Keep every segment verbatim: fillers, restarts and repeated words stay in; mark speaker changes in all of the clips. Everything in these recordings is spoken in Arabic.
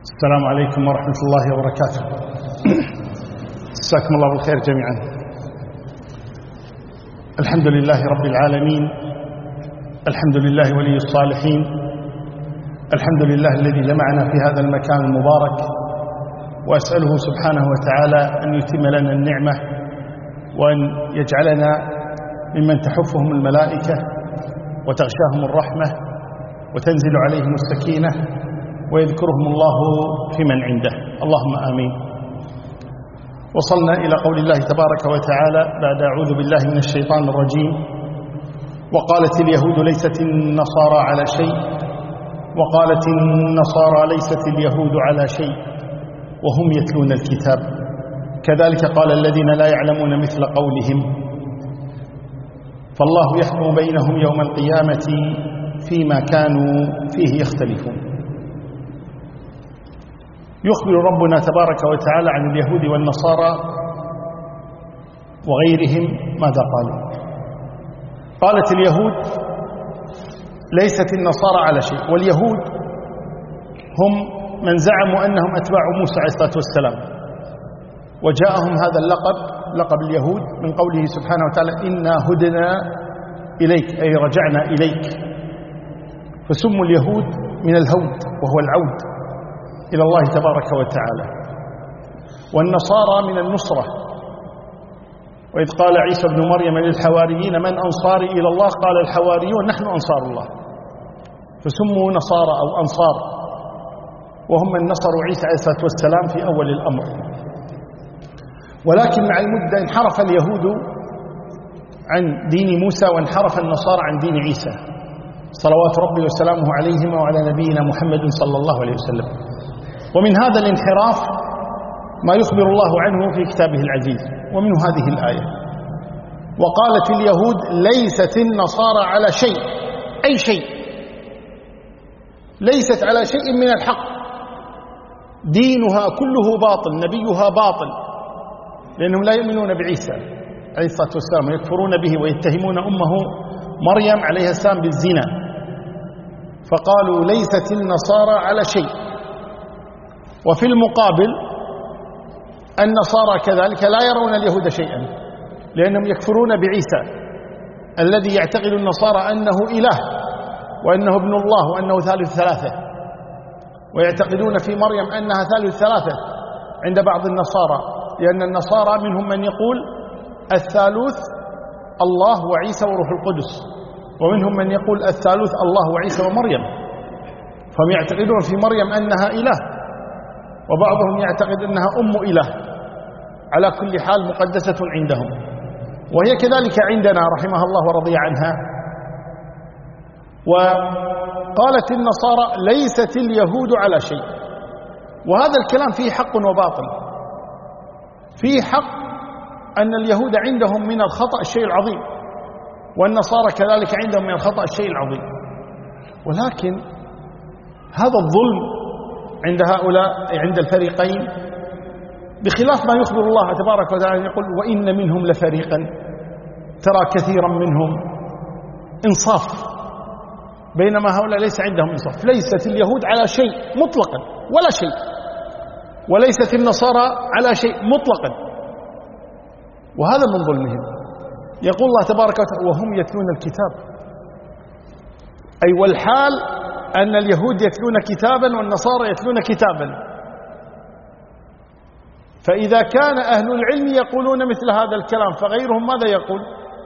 Speaker 1: السلام عليكم ورحمة الله وبركاته. جزاكم الله بالخير جميعا. الحمد لله رب العالمين، الحمد لله ولي الصالحين، الحمد لله الذي جمعنا في هذا المكان المبارك، وأسأله سبحانه وتعالى أن يتم لنا النعمة وأن يجعلنا ممن تحفهم الملائكة وتغشاهم الرحمة وتنزل عليهم السكينة ويذكرهم الله في من عنده، اللهم آمين. وصلنا إلى قول الله تبارك وتعالى بعد أعوذ بالله من الشيطان الرجيم: وقالت اليهود ليست النصارى على شيء وقالت النصارى ليست اليهود على شيء وهم يتلون الكتاب كذلك قال الذين لا يعلمون مثل قولهم فالله يحكم بينهم يوم القيامة فيما كانوا فيه يختلفون. يخبر ربنا تبارك وتعالى عن اليهود والنصارى وغيرهم ماذا قالوا؟ قالت اليهود ليست النصارى على شيء، واليهود هم من زعموا أنهم أتباع موسى عليه الصلاة والسلام، وجاءهم هذا اللقب لقب اليهود من قوله سبحانه وتعالى: إنا هدنا إليك، أي رجعنا إليك، فسموا اليهود من الهود وهو العود إلى الله تبارك وتعالى. والنصارى من النصرة، وإذ قال عيسى بن مريم للحواريين من أنصاري إلى الله قال الحواريون نحن أنصار الله، فسموا نصارى أو أنصار، وهم من نصروا عيسى عليه الصلاة والسلام في أول الأمر. ولكن مع المدة انحرف اليهود عن دين موسى وانحرف النصارى عن دين عيسى صلوات ربي وسلامه عليهما وعلى نبينا محمد صلى الله عليه وسلم. ومن هذا الانحراف ما يخبر الله عنه في كتابه العزيز، ومنه هذه الآية: وقالت اليهود ليست النصارى على شيء، أي شيء، ليست على شيء من الحق، دينها كله باطل، نبيها باطل، لأنهم لا يؤمنون بعيسى عليه الصلاة والسلام ويكفرون به ويتهمون أمه مريم عليها السلام بالزنا، فقالوا ليست النصارى على شيء. وفي المقابل النصارى كذلك لا يرون اليهود شيئا، لأنهم يكفرون بعيسى الذي يعتقد النصارى أنه إله وأنه ابن الله وأنه ثالث ثلاثة، ويعتقدون في مريم أنها ثالث ثلاثة عند بعض النصارى، لأن النصارى منهم من يقول الثالوث الله وعيسى وروح القدس، ومنهم من يقول الثالوث الله وعيسى ومريم، فهم يعتقدون في مريم أنها إله، وبعضهم يعتقد أنها أم إله. على كل حال مقدسة عندهم، وهي كذلك عندنا رحمها الله ورضي عنها. وقالت النصارى ليست اليهود على شيء، وهذا الكلام فيه حق وباطل. فيه حق أن اليهود عندهم من الخطأ الشيء العظيم، والنصارى كذلك عندهم من الخطأ الشيء العظيم، ولكن هذا الظلم عند هؤلاء عند الفريقين بخلاف ما يخبر الله تبارك وتعالى، يقول وإن منهم لفريقا، ترى كثيرا منهم إنصاف، بينما هؤلاء ليس عندهم إنصاف. ليست اليهود على شيء مطلقا ولا شيء، وليست النصارى على شيء مطلقا، وهذا من ظلمهم. يقول الله تبارك وتعالى وهم يتلون الكتاب، أي والحال أن اليهود يتلون كتابا والنصارى يتلون كتابا. فإذا كان أهل العلم يقولون مثل هذا الكلام، فغيرهم ماذا يقول؟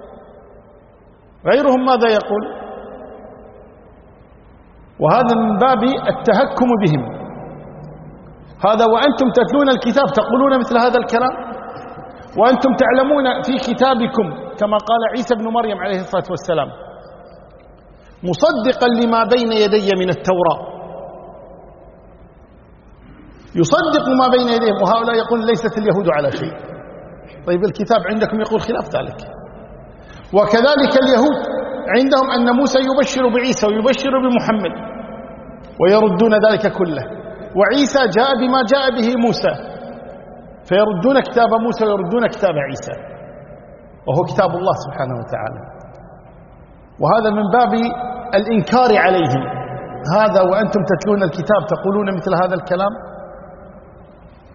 Speaker 1: غيرهم ماذا يقول؟ وهذا من باب التهكم بهم. هذا وأنتم تتلون الكتاب تقولون مثل هذا الكلام، وأنتم تعلمون في كتابكم كما قال عيسى بن مريم عليه الصلاة والسلام مصدقا لما بين يدي من التوراة، يصدق ما بين يديهم، وهؤلاء يقول ليست اليهود على شيء. طيب الكتاب عندكم يقول خلاف ذلك. وكذلك اليهود عندهم أن موسى يبشر بعيسى ويبشر بمحمد، ويردون ذلك كله، وعيسى جاء بما جاء به موسى، فيردون كتاب موسى ويردون كتاب عيسى، وهو كتاب الله سبحانه وتعالى. وهذا من باب الإنكار عليهم. هذا وأنتم تتلون الكتاب تقولون مثل هذا الكلام.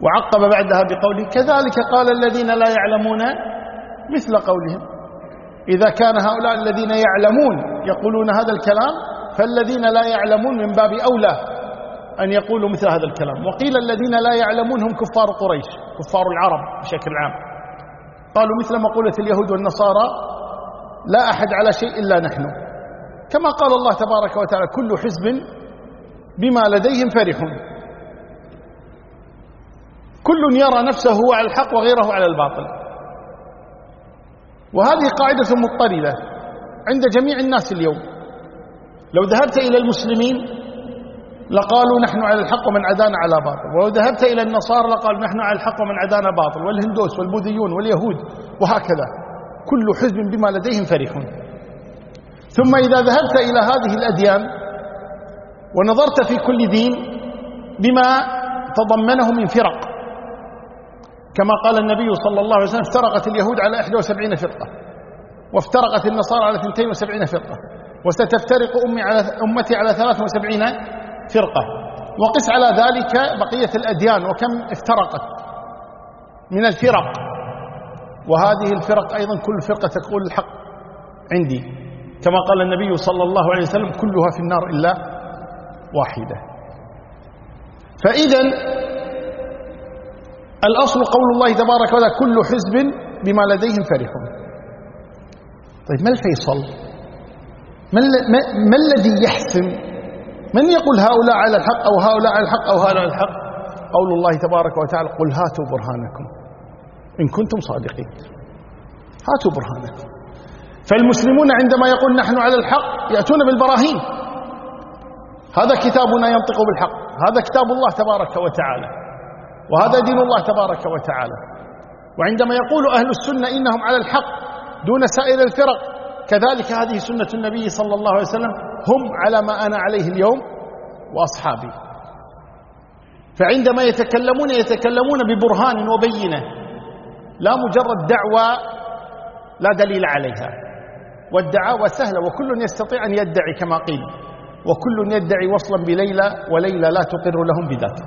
Speaker 1: وعقب بعدها بقوله كذلك قال الذين لا يعلمون مثل قولهم. إذا كان هؤلاء الذين يعلمون يقولون هذا الكلام، فالذين لا يعلمون من باب أولى أن يقولوا مثل هذا الكلام. وقيل الذين لا يعلمون هم كفار قريش، كفار العرب بشكل عام، قالوا مثل مقولة اليهود والنصارى لا أحد على شيء إلا نحن، كما قال الله تبارك وتعالى كل حزب بما لديهم فرحون. كل يرى نفسه على الحق وغيره على الباطل. وهذه قاعدة مضطردة عند جميع الناس اليوم. لو ذهبت إلى المسلمين لقالوا نحن على الحق ومن عدانا على باطل، ولو ذهبت إلى النصارى لقالوا نحن على الحق ومن عدانا باطل، والهندوس والبوذيون واليهود وهكذا، كل حزب بما لديهم فرحون. ثم إذا ذهبت إلى هذه الأديان ونظرت في كل دين بما تضمنه من فرق، كما قال النبي صلى الله عليه وسلم افترقت اليهود على إحدى وسبعين فرقة، وافترقت النصارى على اثنتين وسبعين فرقة، وستفترق أمي على أمتي على ثلاث وسبعين فرقة. وقس على ذلك بقية الأديان وكم افترقت من الفرق. وهذه الفرق أيضا كل فرقة تقول الحق عندي، كما قال النبي صلى الله عليه وسلم كلها في النار إلا واحدة. فإذا الأصل قول الله تبارك وتعالى كل حزب بما لديهم فرحون. طيب ما الفيصل؟ ما, ما, ما الذي يحسم؟ من يقول هؤلاء على الحق أو هؤلاء على الحق أو هؤلاء على الحق؟ قول الله تبارك وتعالى قل هاتوا برهانكم إن كنتم صادقين. هاتوا برهانكم. فالمسلمون عندما يقول نحن على الحق يأتون بالبراهين. هذا كتابنا ينطق بالحق، هذا كتاب الله تبارك وتعالى، وهذا دين الله تبارك وتعالى. وعندما يقول أهل السنة إنهم على الحق دون سائر الفرق، كذلك هذه سنة النبي صلى الله عليه وسلم، هم على ما أنا عليه اليوم وأصحابي. فعندما يتكلمون يتكلمون ببرهان وبينة، لا مجرد دعوة لا دليل عليها. والدعاوى سهلة وكل يستطيع أن يدعي كما قيل، وكل يدعي وصلا بليلى وليلى لا تقر لهم بذاك.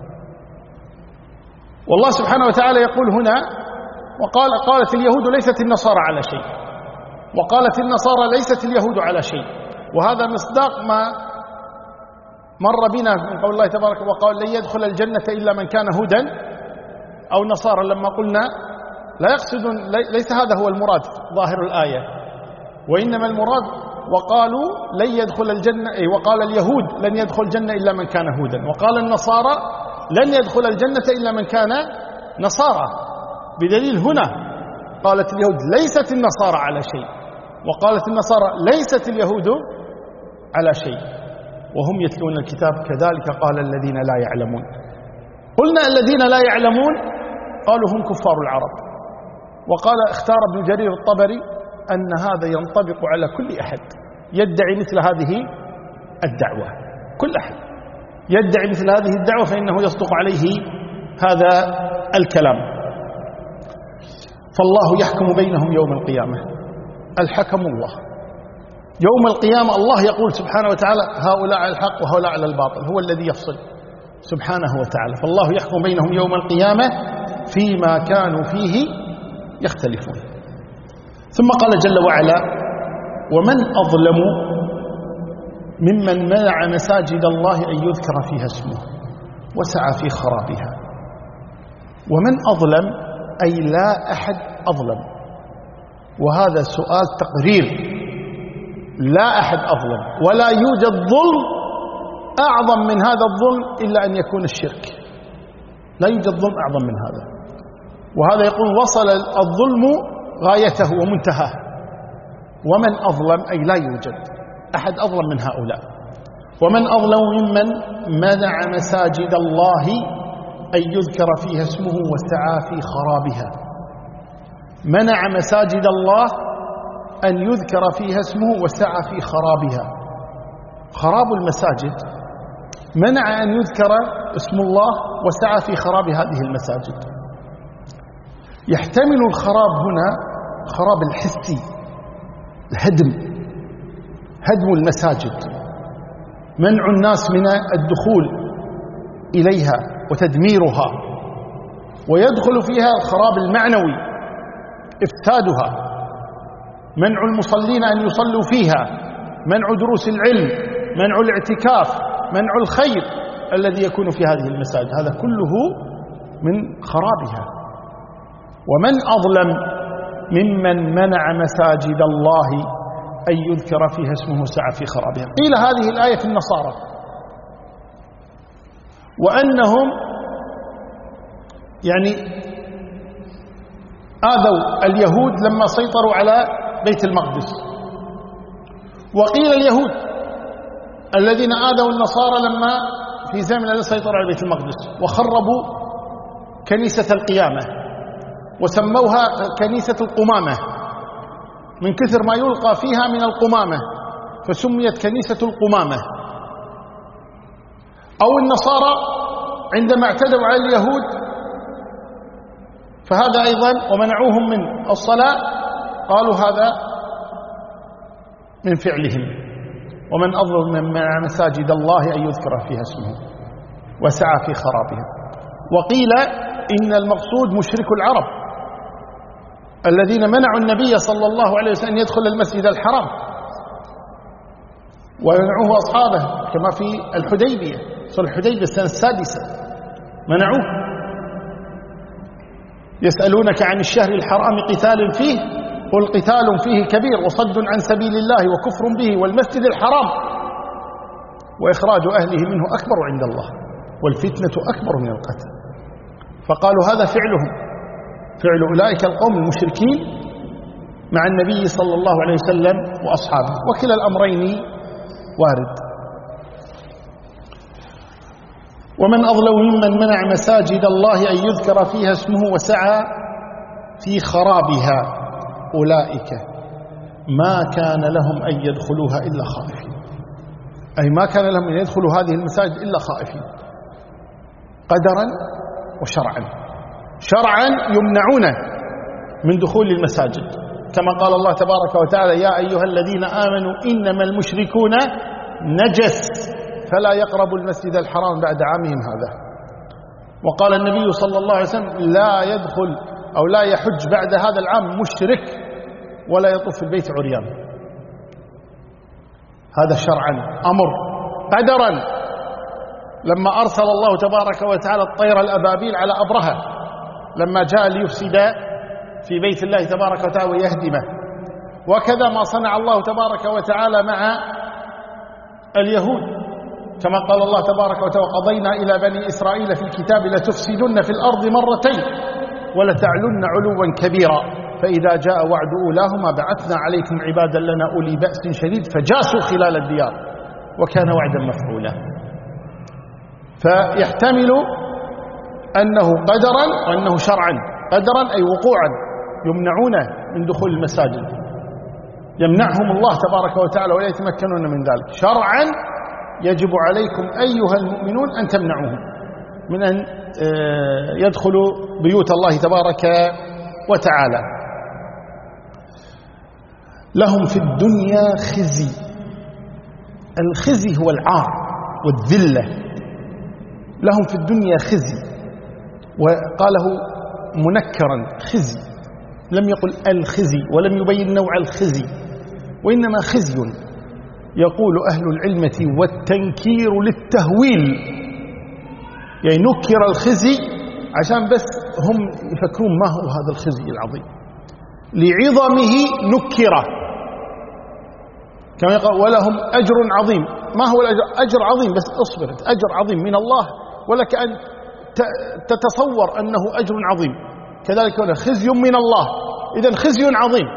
Speaker 1: والله سبحانه وتعالى يقول هنا وقال قالت اليهود ليست النصارى على شيء، وقالت النصارى ليست اليهود على شيء. وهذا مصداق ما مر بنا من قول الله تبارك وقال لن يدخل الجنة إلا من كان هودا أو نصارى. لما قلنا لا يقصدون، ليس هذا هو المراد ظاهر الآية، وإنما المراد وقالوا لن يدخل الجنة، أي وقال اليهود لن يدخل الجنة إلا من كان هودا، وقال النصارى لن يدخل الجنة إلا من كان نصارى. بدليل هنا قالت اليهود ليست النصارى على شيء، وقالت النصارى ليست اليهود على شيء، وهم يتلون الكتاب كذلك قال الذين لا يعلمون. قلنا الذين لا يعلمون قالوا هم كفار العرب. وقال اختار ابن جرير الطبري أن هذا ينطبق على كل أحد يدعي مثل هذه الدعوة. كل أحد يدعي مثل هذه الدعوة فإنه يصدق عليه هذا الكلام. فالله يحكم بينهم يوم القيامة. الحكم الله يوم القيامة. الله يقول سبحانه وتعالى هؤلاء على الحق وهؤلاء على الباطل، هو الذي يفصل سبحانه وتعالى. فالله يحكم بينهم يوم القيامة فيما كانوا فيه يختلفون. ثم قال جل وعلا ومن أظلم ممن منع مساجد الله أن يذكر فيها اسمه وسعى في خرابها. ومن أظلم أي لا أحد أظلم، وهذا سؤال تقرير. لا أحد أظلم، ولا يوجد ظلم أعظم من هذا الظلم إلا أن يكون الشرك. لا يوجد ظلم أعظم من هذا. وهذا يقول وصل الظلم غايته ومنتهاه. ومن أظلم أي لا يوجد أحد أظلم من هؤلاء. ومن أظلم ممن منع مساجد الله أن يذكر فيها اسمه وسعى في خرابها. منع مساجد الله أن يذكر فيها اسمه وسعى في خرابها. خراب المساجد، منع أن يذكر اسم الله وسعى في خراب هذه المساجد. يحتمل الخراب هنا خراب الحسي، الهدم، هدم المساجد، منع الناس من الدخول إليها وتدميرها ويدخل فيها الخراب المعنوي، إفسادها، منع المصلين أن يصلوا فيها، منع دروس العلم، منع الاعتكاف، منع الخير الذي يكون في هذه المساجد، هذا كله من خرابها. ومن أظلم ممن منع مساجد الله أن يذكر فيها اسمه سعى في خرابها. قيل هذه الآية في النصارى، وأنهم يعني آذوا اليهود لما سيطروا على بيت المقدس. وقيل اليهود الذين آذوا النصارى لما في زمن الذي سيطروا على بيت المقدس وخربوا كنيسة القيامة وسموها كنيسة القمامة من كثر ما يلقى فيها من القمامة، فسميت كنيسة القمامة. أو النصارى عندما اعتدوا على اليهود فهذا أيضا ومنعوهم من الصلاة، قالوا هذا من فعلهم. ومن أظلم من منع مساجد الله أن يذكر فيها اسمه وسعى في خرابها. وقيل إن المقصود مشرك العرب الذين منعوا النبي صلى الله عليه وسلم أن يدخل المسجد الحرام ومنعوه أصحابه، كما في الحديبية، صلح الحديبية السنة السادسة منعوه. يسألونك عن الشهر الحرام قتال فيه قل قتال فيه كبير وصد عن سبيل الله وكفر به والمسجد الحرام وإخراج أهله منه أكبر عند الله والفتنة أكبر من القتل. فقالوا هذا فعلهم، فعل أولئك القوم المشركين مع النبي صلى الله عليه وسلم وأصحابه، وكلا الأمرين وارد. ومن أظلم ممن منع مساجد الله أن يذكر فيها اسمه وسعى في خرابها أولئك ما كان لهم أن يدخلوها إلا خائفين، أي ما كان لهم أن يدخلوا هذه المساجد إلا خائفين قدرا وشرعا. شرعا يمنعون من دخول المساجد كما قال الله تبارك وتعالى يا أيها الذين آمنوا إنما المشركون نجس فلا يقربوا المسجد الحرام بعد عامهم هذا. وقال النبي صلى الله عليه وسلم لا يدخل أو لا يحج بعد هذا العام مشرك ولا يطوف في البيت عريان. هذا شرعا أمر. قدرا لما أرسل الله تبارك وتعالى الطير الأبابيل على أبرهة لما جاء ليفسد في بيت الله تبارك وتعالى ويهدمه. وكذا ما صنع الله تبارك وتعالى مع اليهود كما قال الله تبارك وتعالى وقضينا إلى بني إسرائيل في الكتاب لتفسدن في الأرض مرتين ولتعلن علوا كبيرا فإذا جاء وعد أولاهما بعثنا عليكم عبادا لنا أولي بأس شديد فجاسوا خلال الديار وكان وعدا مفعولا. فيحتمل أنه قدرا وأنه شرعا. قدرا أي وقوعا يمنعون من دخول المساجد، يمنعهم الله تبارك وتعالى ولا يتمكنون من ذلك. شرعا يجب عليكم أيها المؤمنون أن تمنعوهم من أن يدخلوا بيوت الله تبارك وتعالى. لهم في الدنيا خزي. الخزي هو العار والذلة. لهم في الدنيا خزي، وقاله منكرا خزي، لم يقل الخزي ولم يبين نوع الخزي، وإنما خزي يقول أهل العلمة والتنكير للتهويل، يعني نكر الخزي عشان بس هم يفكرون ما هو هذا الخزي العظيم، لعظمه نكره كما يقول ولهم أجر عظيم. ما هو الأجر؟ أجر عظيم بس اصبر، أجر عظيم من الله ولك أن تتصور أنه أجر عظيم، كذلك هنا خزي من الله، إذن خزي عظيم.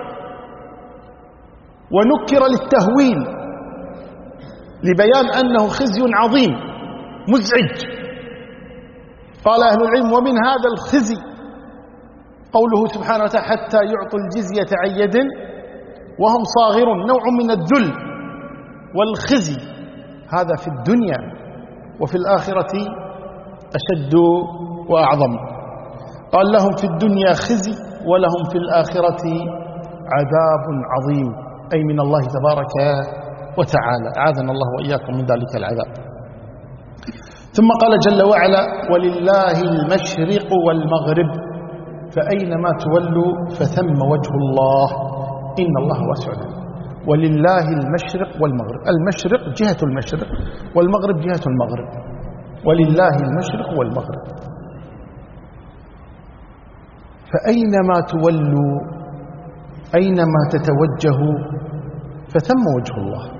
Speaker 1: ونكر للتهويل لبيان أنه خزي عظيم مزعج. قال أهل العلم ومن هذا الخزي قوله سبحانه وتعالى حتى يعطوا الجزية عن يد وهم صاغرون، نوع من الذل والخزي، هذا في الدنيا وفي الآخرة أشد وأعظم. قال لهم في الدنيا خزي ولهم في الآخرة عذاب عظيم، أي من الله تبارك وتعالى، أعاذنا الله وإياكم من ذلك العذاب. ثم قال جل وعلا: ولله المشرق والمغرب فأينما تولوا فثم وجه الله إن الله واسع عليم. ولله المشرق والمغرب، المشرق جهة المشرق والمغرب جهة المغرب، ولله المشرق والمغرب فأينما تولوا، أينما تتوجهوا فثم وجه الله.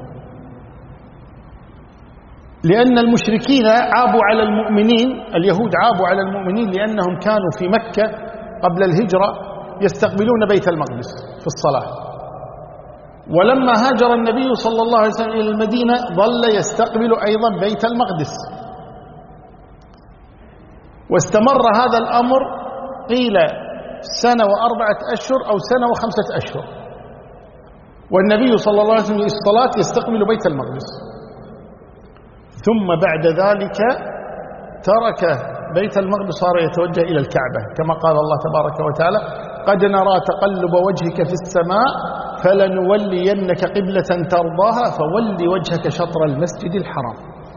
Speaker 1: لأن المشركين عابوا على المؤمنين، اليهود عابوا على المؤمنين لأنهم كانوا في مكة قبل الهجرة يستقبلون بيت المقدس في الصلاة، ولما هاجر النبي صلى الله عليه وسلم إلى المدينة ظل يستقبل أيضا بيت المقدس، واستمر هذا الأمر قيل سنة وأربعة أشهر أو سنة وخمسة أشهر، والنبي صلى الله عليه وسلم الصلاة يستقبل بيت المقدس. ثم بعد ذلك ترك بيت المقدس، صار يتوجه إلى الكعبة، كما قال الله تبارك وتعالى: قد نرى تقلب وجهك في السماء فلنولينك قبلة ترضاها فول وجهك شطر المسجد الحرام.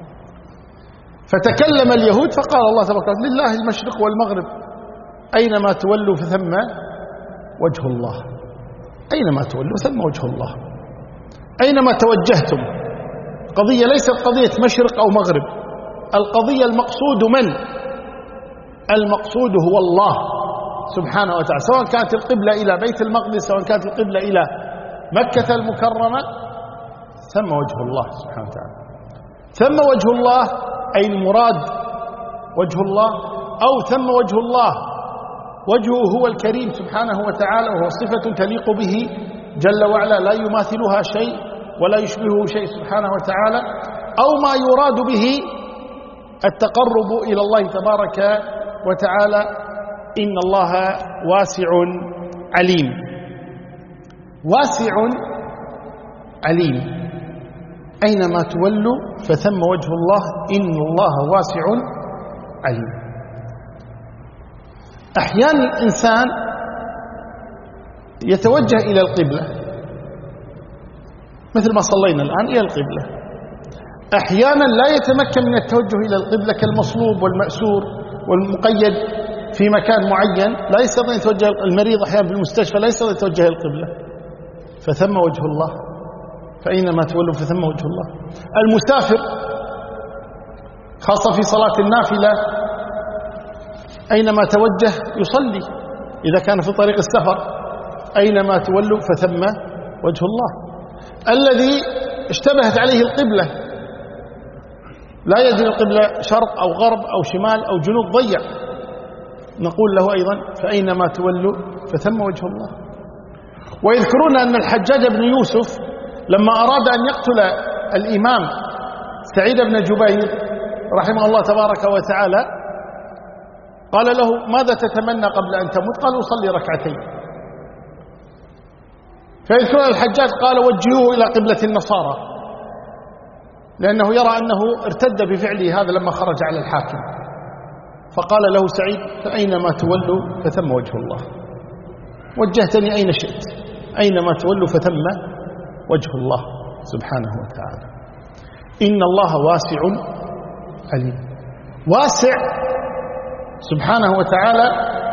Speaker 1: فتكلم اليهود فقال الله تبارك وتعالى: لله المشرق والمغرب أينما تولوا فثم وجه الله، أينما تولوا ثم وجه الله، أينما توجهتم. قضية ليست قضية مشرق أو مغرب، القضية المقصود من؟ المقصود هو الله سبحانه وتعالى، سواء كانت القبلة إلى بيت المقدس سواء كانت القبلة إلى مكة المكرمة، ثم وجه الله سبحانه وتعالى. ثم وجه الله أي المراد وجه الله، أو ثم وجه الله وجهه هو الكريم سبحانه وتعالى، وهو صفة تليق به جل وعلا لا يماثلها شيء ولا يشبهه شيء سبحانه وتعالى، أو ما يراد به التقرب إلى الله تبارك وتعالى: إن الله واسع عليم. واسع عليم، أينما تولوا فثم وجه الله إن الله واسع عليم. أحيانا الإنسان يتوجه إلى القبلة مثل ما صلينا الآن إلى القبلة، أحيانا لا يتمكن من التوجه إلى القبلة كالمصلوب والمأسور والمقيد في مكان معين، لا يستطيع يتوجه، المريض أحيانا في المستشفى لا يستطيع يتوجه القبلة، فثم وجه الله، فأينما تولوا فثم وجه الله. المسافر خاصة في صلاة النافلة أينما توجه يصلي، إذا كان في طريق السفر أينما تولوا فثم وجه الله. الذي اشتبهت عليه القبلة لا يدري القبلة شرق أو غرب أو شمال أو جنوب ضيع، نقول له أيضا فأينما تولوا فثم وجه الله. ويذكرون أن الحجاج بن يوسف لما أراد أن يقتل الإمام سعيد بن جبير رحمه الله تبارك وتعالى قال له: ماذا تتمنى قبل أن تموت؟ قال: أصلي ركعتين. فيذكرون الحجاج قال: وجهوه إلى قبلة النصارى، لأنه يرى أنه ارتد بفعله هذا لما خرج على الحاكم. فقال له سعيد: فأينما تولوا فثم وجه الله، وجهتني أين شئت، أينما تولوا فثم وجه الله سبحانه وتعالى. إن الله واسع عليم. واسع سبحانه وتعالى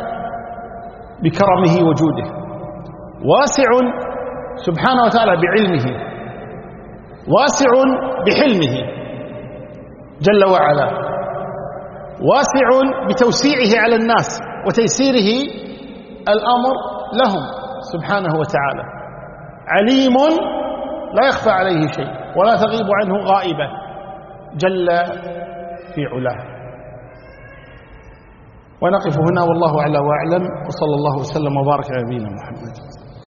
Speaker 1: بكرمه وجوده، واسع سبحانه وتعالى بعلمه، واسع بحلمه جل وعلا، واسع بتوسيعه على الناس وتيسيره الأمر لهم سبحانه وتعالى، عليم لا يخفى عليه شيء ولا تغيب عنه غائبة جل في علاه. ونقف هنا والله أعلى وأعلم، وصلى الله وسلم وبارك على نبينا محمد.